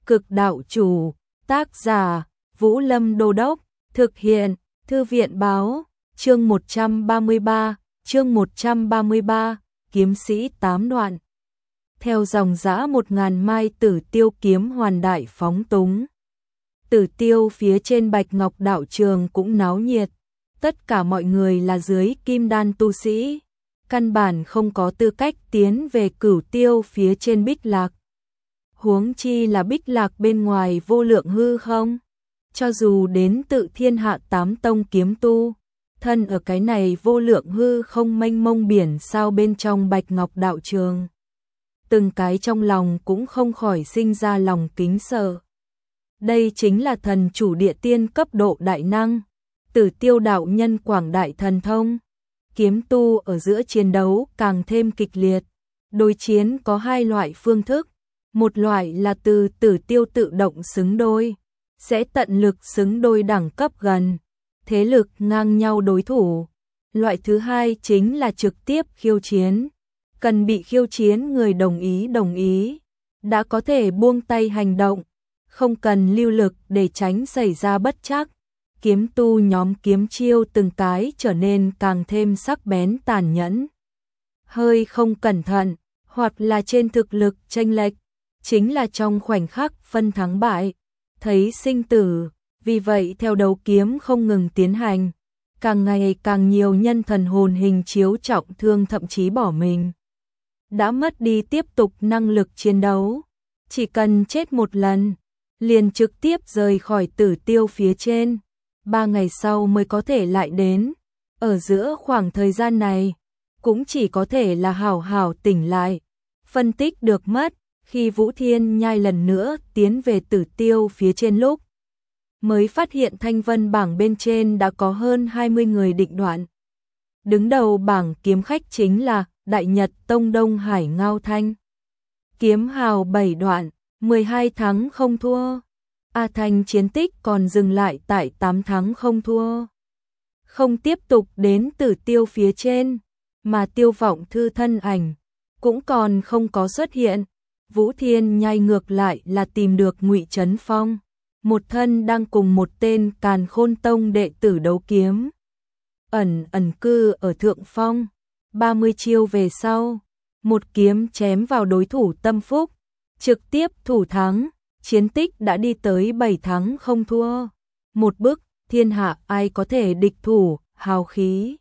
Cực đạo chủ, tác giả, Vũ Lâm Đô Đốc, thực hiện, Thư viện báo, chương 133, kiếm sĩ 8 đoạn. Theo dòng dã 1000 mai Tử Tiêu kiếm hoàn đại phóng túng. Tử Tiêu phía trên Bạch Ngọc đạo trường cũng náo nhiệt, tất cả mọi người là dưới kim đan tu sĩ, căn bản không có tư cách tiến về Cửu Tiêu phía trên Bích Lạc. Huống chi là Bích Lạc bên ngoài vô lượng hư không, cho dù đến tự thiên hạ 8 tông kiếm tu, thân ở cái này vô lượng hư không mênh mông biển sao bên trong Bạch Ngọc đạo trường, từng cái trong lòng cũng không khỏi sinh ra lòng kính sợ. Đây chính là thần chủ địa tiên cấp độ đại năng, Tử Tiêu đạo nhân quảng đại thần thông. Kiếm tu ở giữa chiến đấu càng thêm kịch liệt. Đối chiến có hai loại phương thức, một loại là từ Tử Tiêu tự động xứng đôi, sẽ tận lực xứng đôi đẳng cấp gần, thế lực ngang nhau đối thủ. Loại thứ hai chính là trực tiếp khiêu chiến, cần bị khiêu chiến người đồng ý, đã có thể buông tay hành động, không cần lưu lực để tránh xảy ra bất trắc. Kiếm tu nhóm kiếm chiêu từng cái trở nên càng thêm sắc bén tàn nhẫn. Hơi không cẩn thận, hoặc là trên thực lực chênh lệch, chính là trong khoảnh khắc phân thắng bại, thấy sinh tử. Vì vậy theo đấu kiếm không ngừng tiến hành, càng ngày càng nhiều nhân thần hồn hình chiếu trọng thương, thậm chí bỏ mình. Đã mất đi tiếp tục năng lực chiến đấu, chỉ cần chết một lần, liền trực tiếp rời khỏi Tử Tiêu phía trên. 3 ngày sau mới có thể lại đến. Ở giữa khoảng thời gian này, cũng chỉ có thể là hảo hảo tỉnh lại, phân tích được mất. Khi Vũ Thiên Nhai lần nữa tiến về Tử Tiêu phía trên lúc, mới phát hiện thanh vân bảng bên trên đã có hơn 20 người định đoạn. Đứng đầu bảng kiếm khách chính là Đại Nhật Tông Đông Hải Ngao Thanh. Kiếm hào 7 đoạn, 12 thắng không thua. A Thanh chiến tích còn dừng lại tại 8 thắng không thua. Không tiếp tục đến Tử Tiêu phía trên, mà Tiêu Vọng Thư thân ảnh cũng còn không có xuất hiện. Vũ Thiên Nhai ngược lại là tìm được Ngụy Trấn Phong, một thân đang cùng một tên Càn Khôn Tông đệ tử đấu kiếm. Ẩn cư ở thượng phong, 30 chiêu về sau, một kiếm chém vào đối thủ tâm phúc, trực tiếp thủ thắng. Chiến tích đã đi tới 7 thắng không thua. Một bức, thiên hạ ai có thể địch thủ, hào khí.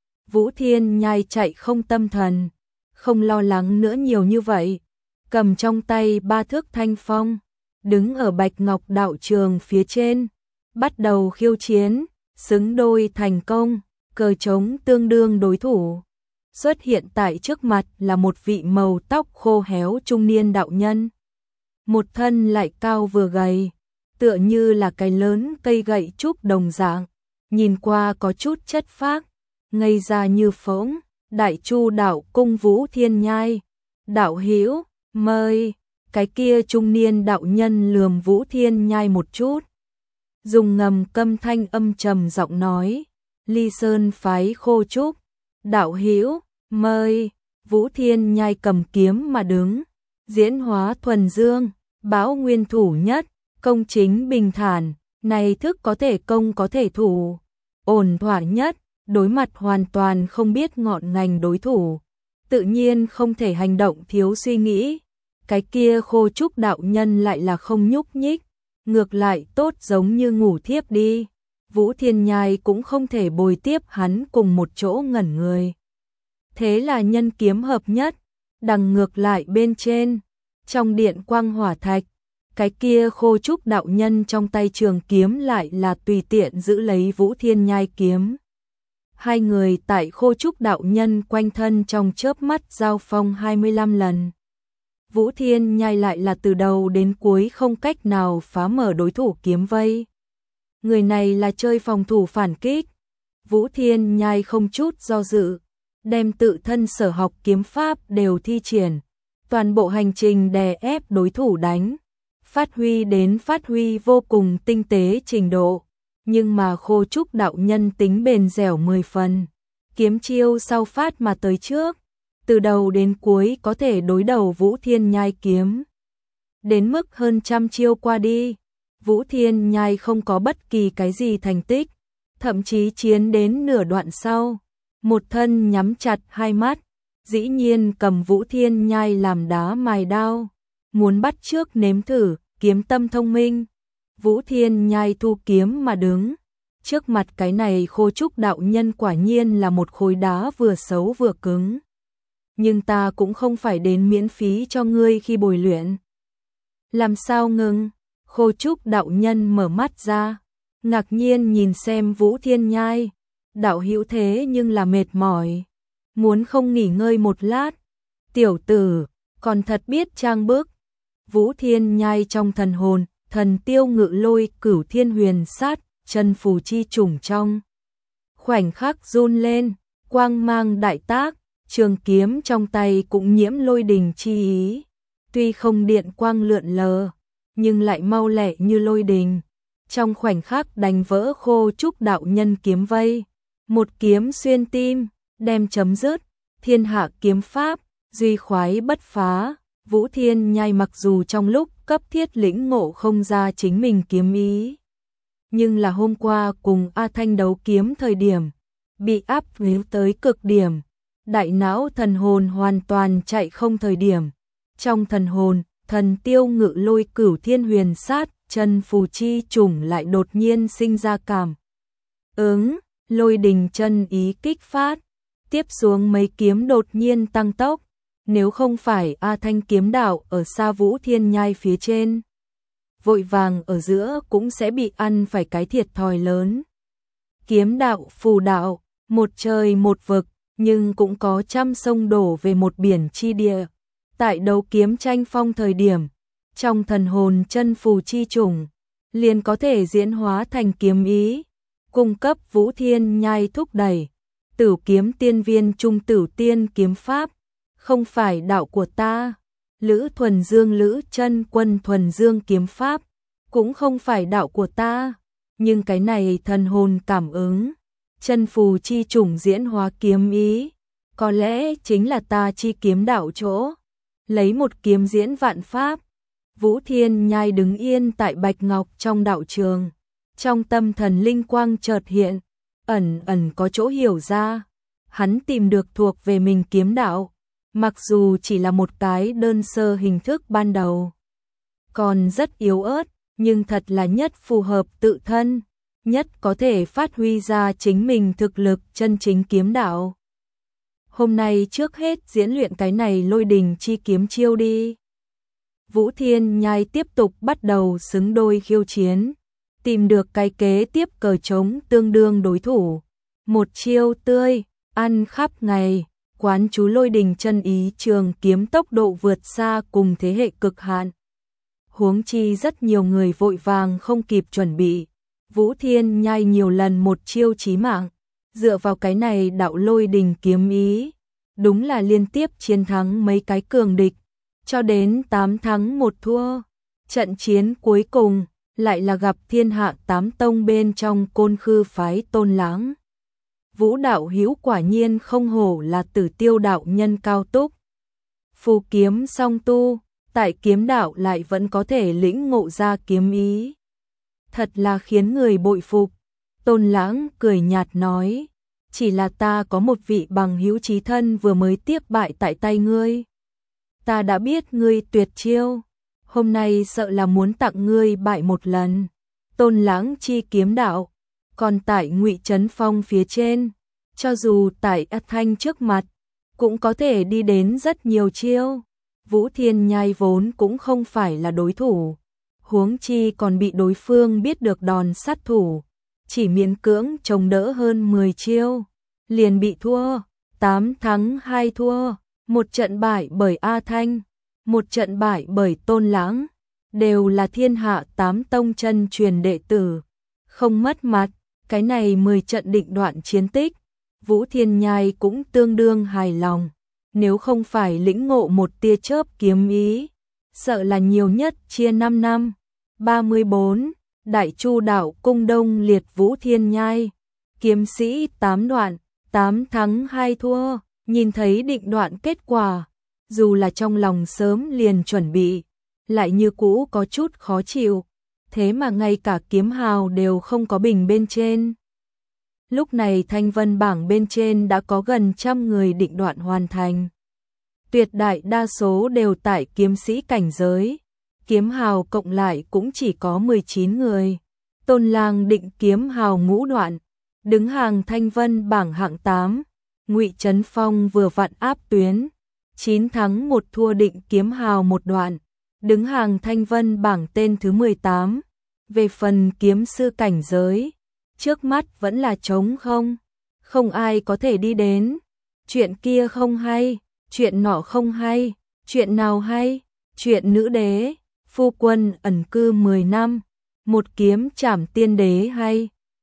Vũ Thiên Nhai chạy không tâm thần, không lo lắng nữa nhiều như vậy. Cầm trong tay 3 thước thanh phong, đứng ở Bạch Ngọc đạo trường phía trên, bắt đầu khiêu chiến, xứng đôi thành công, cờ trống tương đương đối thủ. Xuất hiện tại trước mặt là một vị màu tóc khô héo trung niên đạo nhân. Một thân lại cao vừa gầy, tựa như là cái lớn cây gậy trúc đồng dạng, nhìn qua có chút chất phác, ngây ra như phỗng. Đại Chu đạo cung Vũ Thiên Nhai, đạo hữu, mời. Cái kia trung niên đạo nhân lườm Vũ Thiên Nhai một chút, dùng ngầm câm thanh âm trầm giọng nói, Ly Sơn phái Khô Trúc, đạo hữu, mời. Vũ Thiên Nhai cầm kiếm mà đứng, diễn hóa thuần dương, bão nguyên thủ nhất, công chính bình thản, này thức có thể công có thể thủ, ổn thỏa nhất. Đối mặt hoàn toàn không biết ngọn ngành đối thủ, tự nhiên không thể hành động thiếu suy nghĩ. Cái kia Khô Trúc đạo nhân lại là không nhúc nhích, ngược lại tốt giống như ngủ thiếp đi. Vũ Thiên Nhai cũng không thể bồi tiếp hắn cùng một chỗ ngẩn người. Thế là nhân kiếm hợp nhất, đằng ngược lại bên trên, trong điện quang hỏa thạch, cái kia Khô Trúc đạo nhân trong tay trường kiếm lại là tùy tiện giữ lấy Vũ Thiên Nhai kiếm. Hai người tại Khô Trúc đạo nhân quanh thân trong chớp mắt giao phong 25 lần. Vũ Thiên Nhai lại là từ đầu đến cuối không cách nào phá mở đối thủ kiếm vây. Người này là chơi phòng thủ phản kích. Vũ Thiên Nhai không chút do dự, đem tự thân sở học kiếm pháp đều thi triển, toàn bộ hành trình đè ép đối thủ đánh, phát huy vô cùng tinh tế trình độ. Nhưng mà Khô Trúc đạo nhân tính bền dẻo 10 phần, kiếm chiêu sau phát mà tới trước, từ đầu đến cuối có thể đối đầu Vũ Thiên Nhai kiếm. đến mức hơn trăm chiêu qua đi, Vũ Thiên Nhai không có bất kỳ cái gì thành tích, thậm chí chiến đến nửa đoạn sau, một thân nhắm chặt hai mắt, dĩ nhiên cầm Vũ Thiên Nhai làm đá mài đao, muốn bắt chước nếm thử, kiếm tâm thông minh. Vũ Thiên Nhai thu kiếm mà đứng, trước mặt cái này Khô Trúc đạo nhân quả nhiên là một khối đá vừa xấu vừa cứng. Nhưng ta cũng không phải đến miễn phí cho ngươi khi bồi luyện. Làm sao ngừng? Khô Trúc đạo nhân mở mắt ra, ngạc nhiên nhìn xem Vũ Thiên Nhai. Đạo hữu thế nhưng là mệt mỏi, muốn không nghỉ ngơi một lát. Tiểu tử, còn thật biết trang bức. Vũ Thiên Nhai trong thần hồn, thần tiêu ngự lôi cửu thiên huyền sát, chân phù chi trùng trong. Khoảnh khắc run lên, quang mang đại tác, trường kiếm trong tay cũng nhiễm lôi đình chi ý. Tuy không điện quang lượn lờ, nhưng lại mau lẹ như lôi đình. Trong khoảnh khắc đánh vỡ Khô Trúc đạo nhân kiếm vây. Một kiếm xuyên tim, đem chấm dứt, thiên hạ kiếm pháp, duy khoái bất phá. Vũ Thiên Nhai mặc dù trong lúc cấp thiết lĩnh ngộ không ra chính mình kiếm ý, nhưng là hôm qua cùng A Thanh đấu kiếm thời điểm, bị áp níu tới cực điểm, đại não thần hồn hoàn toàn chạy không thời điểm. Trong thần hồn, thần tiêu ngự lôi cửu thiên huyền sát, chân phù chi trùng lại đột nhiên sinh ra cảm ứng, lôi đình chân ý kích phát, tiếp xuống mấy kiếm đột nhiên tăng tốc. Nếu không phải A Thanh kiếm đạo ở xa Vũ Thiên Nhai phía trên, vội vàng ở giữa cũng sẽ bị ăn phải cái thiệt thòi lớn. Kiếm đạo, phù đạo, một trời một vực, nhưng cũng có trăm sông đổ về một biển chi địa. Tại đấu kiếm tranh phong thời điểm, trong thần hồn chân phù chi trùng, liền có thể diễn hóa thành kiếm ý, cung cấp Vũ Thiên Nhai thúc đẩy. Tử kiếm tiên viên trung tử tiên kiếm pháp, không phải đạo của ta. Lữ thuần dương lữ chân quân thuần dương kiếm pháp, cũng không phải đạo của ta. Nhưng cái này thần hồn cảm ứng, chân phù chi trùng diễn hóa kiếm ý, có lẽ chính là ta chi kiếm đạo chỗ. Lấy một kiếm diễn vạn pháp. Vũ Thiên Nhai đứng yên tại bạch ngọc trong đạo trường, trong tâm thần linh quang chợt hiện, ẩn ẩn có chỗ hiểu ra. Hắn tìm được thuộc về mình kiếm đạo, mặc dù chỉ là một cái đơn sơ hình thức ban đầu, còn rất yếu ớt, nhưng thật là nhất phù hợp tự thân, nhất có thể phát huy ra chính mình thực lực chân chính kiếm đạo. Hôm nay trước hết diễn luyện cái này lôi đình chi kiếm chiêu đi. Vũ Thiên Nhai tiếp tục bắt đầu xứng đôi khiêu chiến, tìm được cái kế tiếp cờ trống tương đương đối thủ. Một chiêu tươi, ăn khắp ngày, quán chú lôi đình chân ý trường kiếm tốc độ vượt xa cùng thế hệ cực hạn. Huống chi rất nhiều người vội vàng không kịp chuẩn bị. Vũ Thiên Nhai nhiều lần một chiêu chí mạng, dựa vào cái này đạo lôi đình kiếm ý, đúng là liên tiếp chiến thắng mấy cái cường địch, cho đến 8 thắng 1 thua. Trận chiến cuối cùng lại là gặp thiên hạ 8 tông bên trong Côn Khư phái Tôn Lãng. Vũ đạo hữu quả nhiên không hổ là Tử Tiêu đạo nhân cao túc. Phù kiếm song tu, tại kiếm đạo lại vẫn có thể lĩnh ngộ ra kiếm ý. Thật là khiến người bội phục. Tôn Lãng cười nhạt nói, chỉ là ta có một vị bằng hữu chí thân vừa mới tiếp bại tại tay ngươi. Ta đã biết ngươi tuyệt chiêu, hôm nay sợ là muốn tặng ngươi bại một lần. Tôn Lãng chi kiếm đạo, còn tại Ngụy Trấn Phong phía trên, cho dù tại A Thanh trước mặt, cũng có thể đi đến rất nhiều chiêu. Vũ Thiên Nhai vốn cũng không phải là đối thủ, huống chi còn bị đối phương biết được đòn sát thủ, chỉ miễn cưỡng chống đỡ hơn 10 chiêu, liền bị thua, 8 thắng 2 thua, một trận bại bởi A Thanh, một trận bại bởi Tôn Lãng, đều là thiên hạ 8 tông chân truyền đệ tử, không mất mặt. Cái này 10 trận định đoạn chiến tích, Vũ Thiên Nhai cũng tương đương hài lòng. Nếu không phải lĩnh ngộ một tia chớp kiếm ý, sợ là nhiều nhất chia 5 năm. 34. Đại Chu đạo cung Đông liệt Vũ Thiên Nhai, kiếm sĩ 8 đoạn, 8 thắng 2 thua. Nhìn thấy định đoạn kết quả, dù là trong lòng sớm liền chuẩn bị, lại như cũ có chút khó chịu, thế mà ngay cả kiếm hào đều không có bình bên trên. Lúc này thanh vân bảng bên trên đã có gần 100 người định đoạn hoàn thành. Tuyệt đại đa số đều tại kiếm sĩ cảnh giới, kiếm hào cộng lại cũng chỉ có 19 người. Tôn Lang định kiếm hào ngũ đoạn, đứng hàng thanh vân bảng hạng 8, Ngụy Trấn Phong vừa vặn áp tuyến, 9 thắng 1 thua định kiếm hào một đoạn, đứng hàng thanh vân bảng tên thứ 18. Về phần kiếm sư cảnh giới, trước mắt vẫn là trống không ai có thể đi đến. Chuyện kia không hay, chuyện nọ không hay, chuyện nào hay, chuyện nữ đế, phu quân ẩn cư 10 năm, một kiếm trảm tiên đế hay.